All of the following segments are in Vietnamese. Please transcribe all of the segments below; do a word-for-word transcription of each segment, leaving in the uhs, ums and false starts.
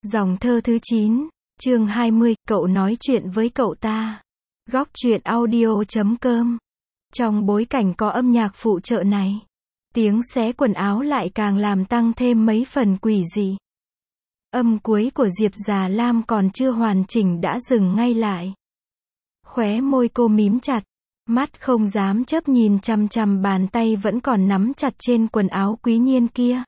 Dòng thơ thứ chín, chương hai mươi, cậu nói chuyện với cậu ta. Góc truyện audio chấm com. Trong bối cảnh có âm nhạc phụ trợ này, tiếng xé quần áo lại càng làm tăng thêm mấy phần quỷ dị. Âm cuối của Diệp Già Lam còn chưa hoàn chỉnh đã dừng ngay lại. Khóe môi cô mím chặt, mắt không dám chớp nhìn chằm chằm bàn tay vẫn còn nắm chặt trên quần áo Quý Nhiên kia.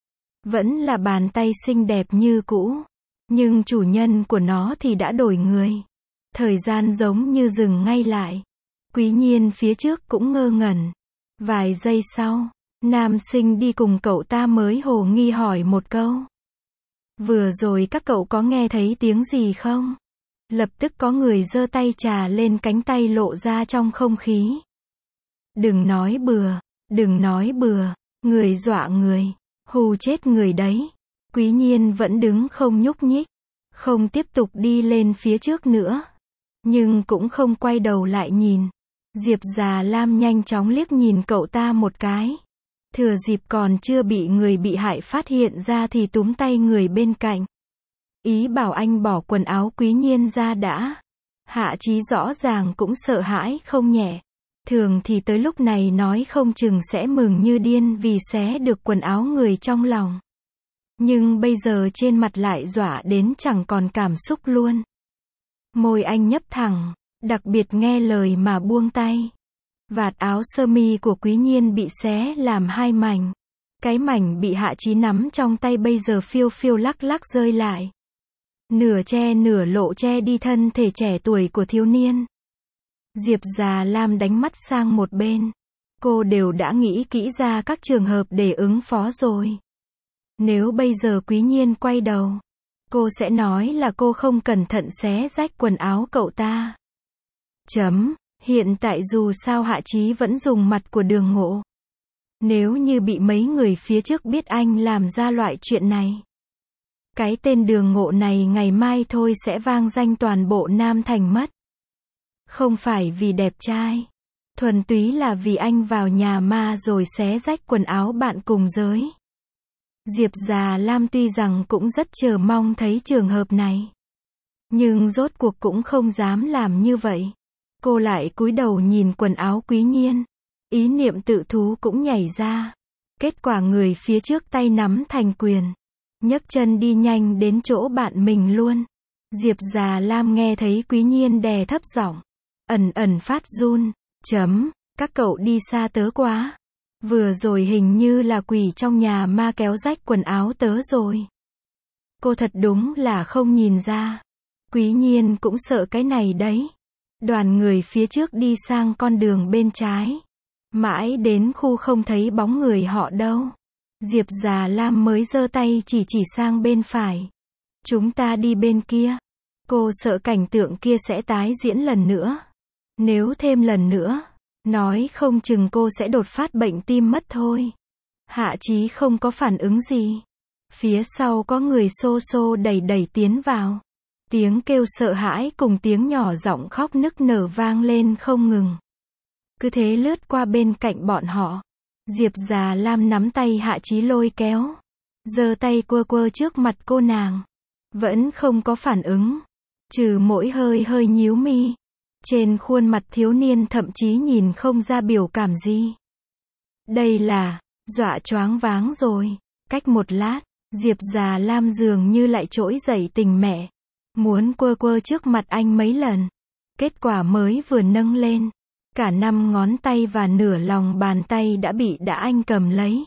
Vẫn là bàn tay xinh đẹp như cũ, nhưng chủ nhân của nó thì đã đổi người. Thời gian giống như dừng ngay lại. Quý Nhiên phía trước cũng ngơ ngẩn. Vài giây sau, nam sinh đi cùng cậu ta mới hồ nghi hỏi một câu. Vừa rồi các cậu có nghe thấy tiếng gì không? Lập tức có người giơ tay chà lên cánh tay lộ ra trong không khí. Đừng nói bừa, đừng nói bừa, người dọa người, hù chết người đấy. Quý Nhiên vẫn đứng không nhúc nhích, không tiếp tục đi lên phía trước nữa, nhưng cũng không quay đầu lại nhìn. Diệp Già Lam nhanh chóng liếc nhìn cậu ta một cái. Thừa dịp còn chưa bị người bị hại phát hiện ra thì túm tay người bên cạnh. Ý bảo anh bỏ quần áo Quý Nhiên ra đã. Hạ Chí rõ ràng cũng sợ hãi không nhẹ. Thường thì tới lúc này nói không chừng sẽ mừng như điên vì xé được quần áo người trong lòng. Nhưng bây giờ trên mặt lại dọa đến chẳng còn cảm xúc luôn. Môi anh nhấp thẳng, đặc biệt nghe lời mà buông tay. Vạt áo sơ mi của Quý Nhiên bị xé làm hai mảnh. Cái mảnh bị Hạ Chí nắm trong tay bây giờ phiêu phiêu lắc lắc rơi lại. Nửa che nửa lộ che đi thân thể trẻ tuổi của thiếu niên. Diệp Già Lam đánh mắt sang một bên. Cô đều đã nghĩ kỹ ra các trường hợp để ứng phó rồi. Nếu bây giờ Quý Nhiên quay đầu, cô sẽ nói là cô không cẩn thận xé rách quần áo cậu ta. Chấm, hiện tại dù sao Hạ Chí vẫn dùng mặt của Đường Ngộ. Nếu như bị mấy người phía trước biết anh làm ra loại chuyện này, cái tên Đường Ngộ này ngày mai thôi sẽ vang danh toàn bộ Nam Thành mất. Không phải vì đẹp trai, thuần túy là vì anh vào nhà ma rồi xé rách quần áo bạn cùng giới. Diệp Già Lam tuy rằng cũng rất chờ mong thấy trường hợp này, nhưng rốt cuộc cũng không dám làm như vậy. Cô lại cúi đầu nhìn quần áo Quý Nhiên. Ý niệm tự thú cũng nhảy ra. Kết quả người phía trước tay nắm thành quyền, nhấc chân đi nhanh đến chỗ bạn mình luôn. Diệp Già Lam nghe thấy Quý Nhiên đè thấp giọng, ẩn ẩn phát run. Chấm, các cậu đi xa tớ quá. Vừa rồi hình như là quỷ trong nhà ma kéo rách quần áo tớ rồi. Cô thật đúng là không nhìn ra. Quý Nhiên cũng sợ cái này đấy. Đoàn người phía trước đi sang con đường bên trái. Mãi đến khu không thấy bóng người họ đâu. Diệp Già Lam mới giơ tay chỉ chỉ sang bên phải. Chúng ta đi bên kia. Cô sợ cảnh tượng kia sẽ tái diễn lần nữa. Nếu thêm lần nữa, nói không chừng cô sẽ đột phát bệnh tim mất thôi. Hạ Chí không có phản ứng gì. Phía sau có người xô xô đẩy đẩy tiến vào. Tiếng kêu sợ hãi cùng tiếng nhỏ giọng khóc nức nở vang lên không ngừng. Cứ thế lướt qua bên cạnh bọn họ. Diệp Già Lam nắm tay Hạ Chí lôi kéo, giơ tay quơ quơ trước mặt cô nàng. Vẫn không có phản ứng, trừ mỗi hơi hơi nhíu mi. Trên khuôn mặt thiếu niên thậm chí nhìn không ra biểu cảm gì. Đây là, dọa choáng váng rồi. Cách một lát, Diệp Già Lam dường như lại trỗi dậy tình mẹ. Muốn quơ quơ trước mặt anh mấy lần. Kết quả mới vừa nâng lên, cả năm ngón tay và nửa lòng bàn tay đã bị đã anh cầm lấy.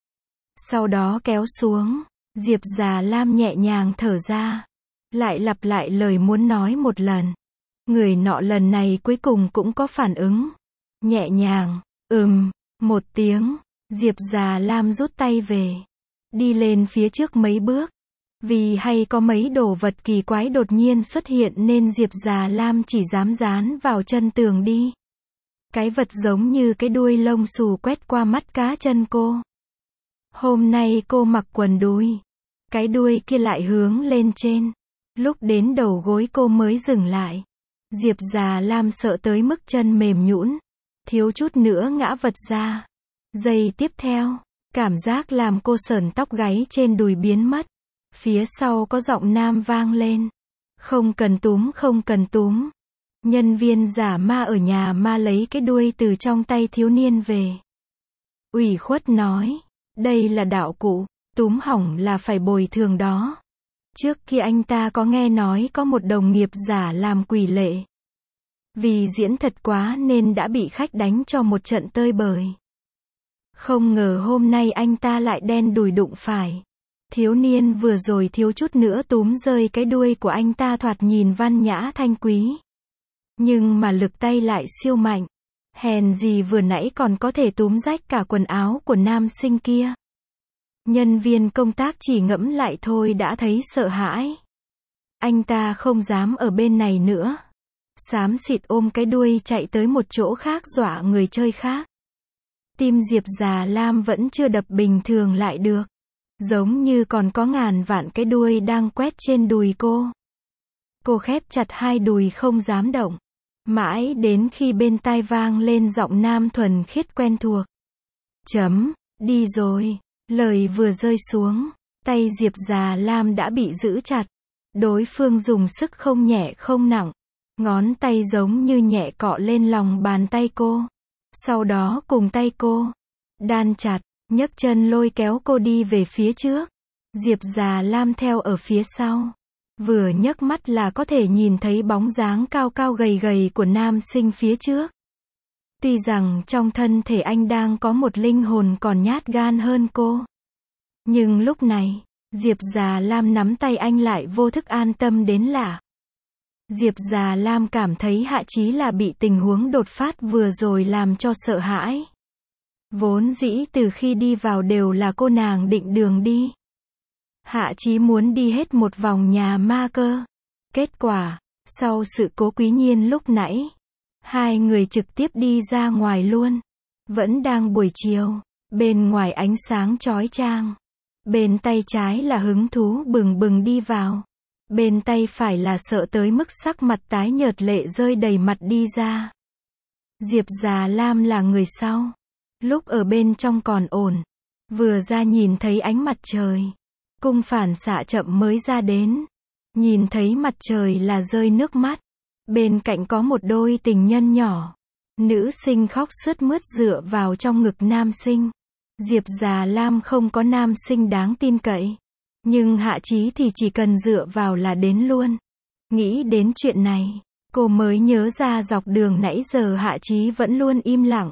Sau đó kéo xuống, Diệp Già Lam nhẹ nhàng thở ra. Lại lặp lại lời muốn nói một lần. Người nọ lần này cuối cùng cũng có phản ứng. Nhẹ nhàng, ừm, một tiếng, Diệp Già Lam rút tay về. Đi lên phía trước mấy bước. Vì hay có mấy đồ vật kỳ quái đột nhiên xuất hiện nên Diệp Già Lam chỉ dám dán vào chân tường đi. Cái vật giống như cái đuôi lông xù quét qua mắt cá chân cô. Hôm nay cô mặc quần đùi. Cái đuôi kia lại hướng lên trên. Lúc đến đầu gối cô mới dừng lại. Diệp Già Lam sợ tới mức chân mềm nhũn, thiếu chút nữa ngã vật ra. Giây tiếp theo, cảm giác làm cô sởn tóc gáy trên đùi biến mất. Phía sau có giọng nam vang lên. Không cần túm, không cần túm. Nhân viên giả ma ở nhà ma lấy cái đuôi từ trong tay thiếu niên về. Ủy khuất nói, đây là đạo cụ, túm hỏng là phải bồi thường đó. Trước kia anh ta có nghe nói có một đồng nghiệp giả làm quỷ lệ. Vì diễn thật quá nên đã bị khách đánh cho một trận tơi bời. Không ngờ hôm nay anh ta lại đen đùi đụng phải. Thiếu niên vừa rồi thiếu chút nữa túm rơi cái đuôi của anh ta, thoạt nhìn văn nhã thanh quý. Nhưng mà lực tay lại siêu mạnh. Hèn gì vừa nãy còn có thể túm rách cả quần áo của nam sinh kia. Nhân viên công tác chỉ ngẫm lại thôi đã thấy sợ hãi. Anh ta không dám ở bên này nữa. Xám xịt ôm cái đuôi chạy tới một chỗ khác dọa người chơi khác. Tim Diệp Già Lam vẫn chưa đập bình thường lại được. Giống như còn có ngàn vạn cái đuôi đang quét trên đùi cô. Cô khép chặt hai đùi không dám động. Mãi đến khi bên tai vang lên giọng nam thuần khiết quen thuộc. Chấm, đi rồi. Lời vừa rơi xuống, tay Diệp Già Lam đã bị giữ chặt. Đối phương dùng sức không nhẹ không nặng. Ngón tay giống như nhẹ cọ lên lòng bàn tay cô. Sau đó cùng tay cô đan chặt, nhấc chân lôi kéo cô đi về phía trước. Diệp Già Lam theo ở phía sau. Vừa nhấc mắt là có thể nhìn thấy bóng dáng cao cao gầy gầy của nam sinh phía trước. Tuy rằng trong thân thể anh đang có một linh hồn còn nhát gan hơn cô. Nhưng lúc này, Diệp Già Lam nắm tay anh lại vô thức an tâm đến lạ. Diệp Già Lam cảm thấy Hạ Chí là bị tình huống đột phát vừa rồi làm cho sợ hãi. Vốn dĩ từ khi đi vào đều là cô nàng định đường đi. Hạ Chí muốn đi hết một vòng nhà ma cơ. Kết quả, sau sự cố Quý Nhiên lúc nãy, hai người trực tiếp đi ra ngoài luôn. Vẫn đang buổi chiều, bên ngoài ánh sáng chói chang. Bên tay trái là hứng thú bừng bừng đi vào. Bên tay phải là sợ tới mức sắc mặt tái nhợt lệ rơi đầy mặt đi ra. Diệp Già Lam là người sau. Lúc ở bên trong còn ổn. Vừa ra nhìn thấy ánh mặt trời. Cung phản xạ chậm mới ra đến. Nhìn thấy mặt trời là rơi nước mắt. Bên cạnh có một đôi tình nhân nhỏ. Nữ sinh khóc sướt mướt dựa vào trong ngực nam sinh. Diệp Già Lam không có nam sinh đáng tin cậy. Nhưng Hạ Chí thì chỉ cần dựa vào là đến luôn. Nghĩ đến chuyện này, cô mới nhớ ra dọc đường nãy giờ Hạ Chí vẫn luôn im lặng.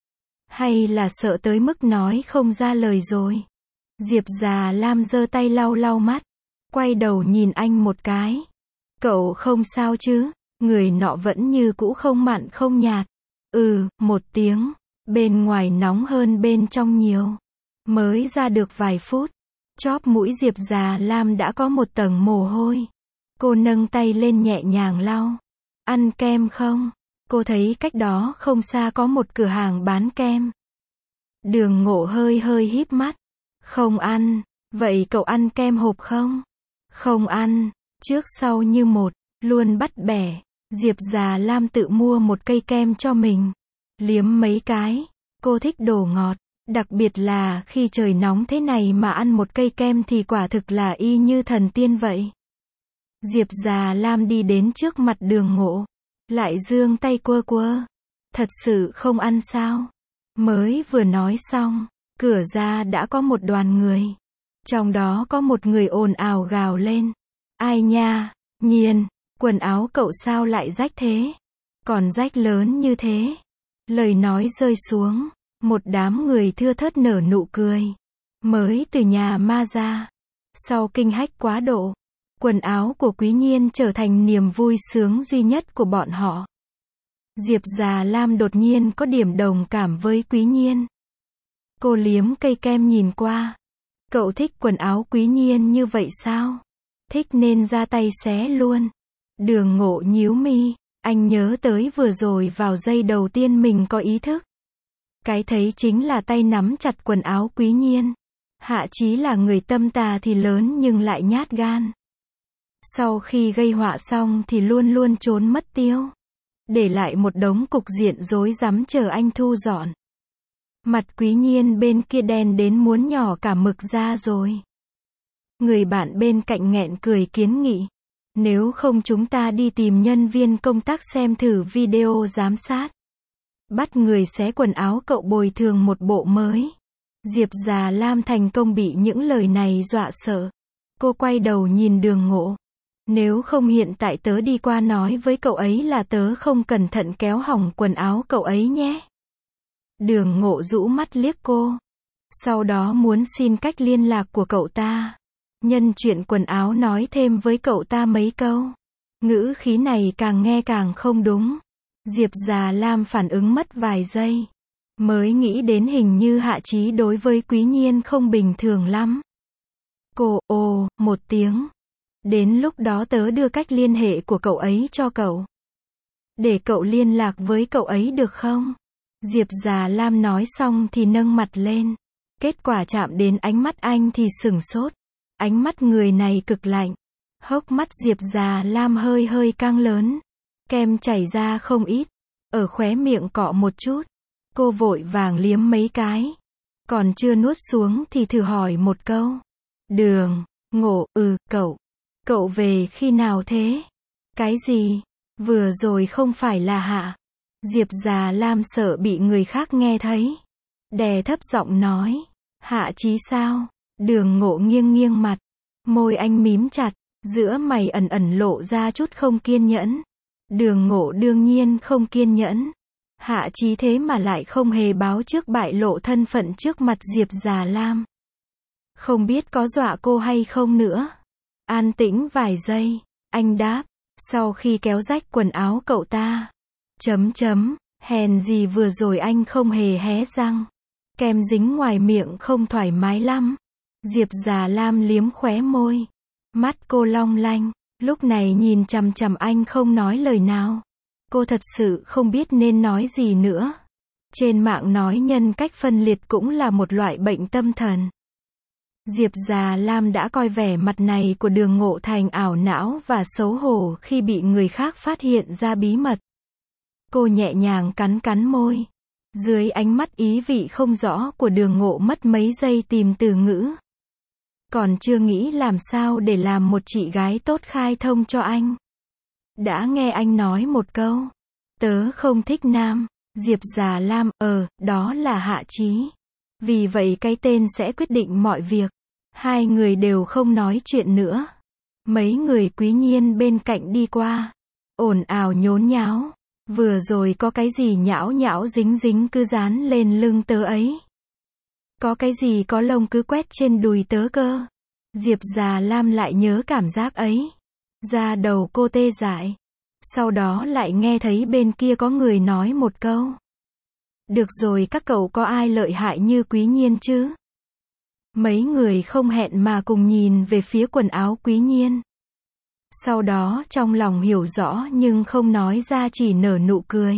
Hay là sợ tới mức nói không ra lời rồi. Diệp Già Lam giơ tay lau lau mắt. Quay đầu nhìn anh một cái. Cậu không sao chứ? Người nọ vẫn như cũ không mặn không nhạt. Ừ, một tiếng. Bên ngoài nóng hơn bên trong nhiều. Mới ra được vài phút. Chóp mũi Diệp Già Lam đã có một tầng mồ hôi. Cô nâng tay lên nhẹ nhàng lau. Ăn kem không? Cô thấy cách đó không xa có một cửa hàng bán kem. Đường Ngộ hơi hơi híp mắt. Không ăn. Vậy cậu ăn kem hộp không? Không ăn. Trước sau như một. Luôn bắt bẻ. Diệp Già Lam tự mua một cây kem cho mình. Liếm mấy cái. Cô thích đồ ngọt. Đặc biệt là khi trời nóng thế này mà ăn một cây kem thì quả thực là y như thần tiên vậy. Diệp Già Lam đi đến trước mặt Đường Ngộ. Lại giương tay quơ quơ. Thật sự không ăn sao? Mới vừa nói xong, cửa ra đã có một đoàn người. Trong đó có một người ồn ào gào lên. Ai nha, Nhiên, quần áo cậu sao lại rách thế? Còn rách lớn như thế. Lời nói rơi xuống. Một đám người thưa thớt nở nụ cười. Mới từ nhà ma ra. Sau kinh hách quá độ. Quần áo của Quý Nhiên trở thành niềm vui sướng duy nhất của bọn họ. Diệp Già Lam đột nhiên có điểm đồng cảm với Quý Nhiên. Cô liếm cây kem nhìn qua. Cậu thích quần áo Quý Nhiên như vậy sao? Thích nên ra tay xé luôn. Đường Ngộ nhíu mi. Anh nhớ tới vừa rồi vào giây đầu tiên mình có ý thức. Cái thấy chính là tay nắm chặt quần áo Quý Nhiên. Hạ Chí là người tâm tà thì lớn nhưng lại nhát gan. Sau khi gây họa xong thì luôn luôn trốn mất tiêu. Để lại một đống cục diện rối rắm chờ anh thu dọn. Mặt Quý Nhiên bên kia đen đến muốn nhỏ cả mực ra rồi. Người bạn bên cạnh nghẹn cười kiến nghị. Nếu không chúng ta đi tìm nhân viên công tác xem thử video giám sát. Bắt người xé quần áo cậu bồi thường một bộ mới. Diệp Già Lam thành công bị những lời này dọa sợ. Cô quay đầu nhìn Đường Ngộ. Nếu không hiện tại tớ đi qua nói với cậu ấy là tớ không cẩn thận kéo hỏng quần áo cậu ấy nhé. Đường Ngộ rũ mắt liếc cô. Sau đó muốn xin cách liên lạc của cậu ta. Nhân chuyện quần áo nói thêm với cậu ta mấy câu. Ngữ khí này càng nghe càng không đúng. Diệp Già Lam phản ứng mất vài giây. Mới nghĩ đến hình như Hạ Chí đối với Quý Nhiên không bình thường lắm. Cô, ồ, một tiếng. Đến lúc đó tớ đưa cách liên hệ của cậu ấy cho cậu. Để cậu liên lạc với cậu ấy được không? Diệp Già Lam nói xong thì nâng mặt lên. Kết quả chạm đến ánh mắt anh thì sửng sốt. Ánh mắt người này cực lạnh. Hốc mắt Diệp Già Lam hơi hơi căng lớn. Kem chảy ra không ít. Ở khóe miệng cọ một chút. Cô vội vàng liếm mấy cái. Còn chưa nuốt xuống thì thử hỏi một câu. Đường Ngộ, ừ, cậu. Cậu về khi nào thế? Cái gì? Vừa rồi không phải là Hạ. Diệp Già Lam sợ bị người khác nghe thấy. Đè thấp giọng nói. Hạ Chí sao? Đường Ngộ nghiêng nghiêng mặt. Môi anh mím chặt. Giữa mày ẩn ẩn lộ ra chút không kiên nhẫn. Đường Ngộ đương nhiên không kiên nhẫn. Hạ Chí thế mà lại không hề báo trước bại lộ thân phận trước mặt Diệp Già Lam. Không biết có dọa cô hay không nữa. An tĩnh vài giây. Anh đáp. Sau khi kéo rách quần áo cậu ta. Chấm chấm. Hèn gì vừa rồi anh không hề hé răng. Kem dính ngoài miệng không thoải mái lắm. Diệp Già Lam liếm khóe môi. Mắt cô long lanh. Lúc này nhìn chằm chằm anh không nói lời nào. Cô thật sự không biết nên nói gì nữa. Trên mạng nói nhân cách phân liệt cũng là một loại bệnh tâm thần. Diệp Già Lam đã coi vẻ mặt này của Đường Ngộ thành ảo não và xấu hổ khi bị người khác phát hiện ra bí mật. Cô nhẹ nhàng cắn cắn môi. Dưới ánh mắt ý vị không rõ của Đường Ngộ mất mấy giây tìm từ ngữ. Còn chưa nghĩ làm sao để làm một chị gái tốt khai thông cho anh. Đã nghe anh nói một câu. Tớ không thích nam. Diệp Già Lam, ờ, đó là Hạ Chí. Vì vậy cái tên sẽ quyết định mọi việc. Hai người đều không nói chuyện nữa. Mấy người Quý Nhiên bên cạnh đi qua. Ồn ào nhốn nháo. Vừa rồi có cái gì nhão nhão dính dính cứ dán lên lưng tớ ấy. Có cái gì có lông cứ quét trên đùi tớ cơ. Diệp Già Lam lại nhớ cảm giác ấy. Da đầu cô tê dại. Sau đó lại nghe thấy bên kia có người nói một câu. Được rồi, các cậu có ai lợi hại như Quý Nhiên chứ? Mấy người không hẹn mà cùng nhìn về phía quần áo Quý Nhiên. Sau đó trong lòng hiểu rõ nhưng không nói ra, chỉ nở nụ cười.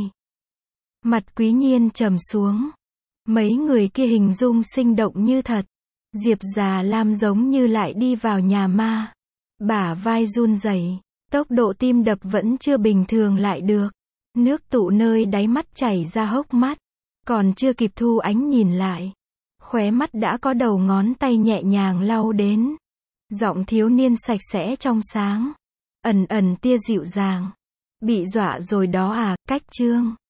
Mặt Quý Nhiên trầm xuống. Mấy người kia hình dung sinh động như thật. Diệp Già Lam giống như lại đi vào nhà ma. Bả vai run rẩy, tốc độ tim đập vẫn chưa bình thường lại được. Nước tụ nơi đáy mắt chảy ra hốc mắt. Còn chưa kịp thu ánh nhìn lại. Khóe mắt đã có đầu ngón tay nhẹ nhàng lau đến. Giọng thiếu niên sạch sẽ trong sáng. Ẩn ẩn tia dịu dàng. Bị dọa rồi đó à, Cách Trương.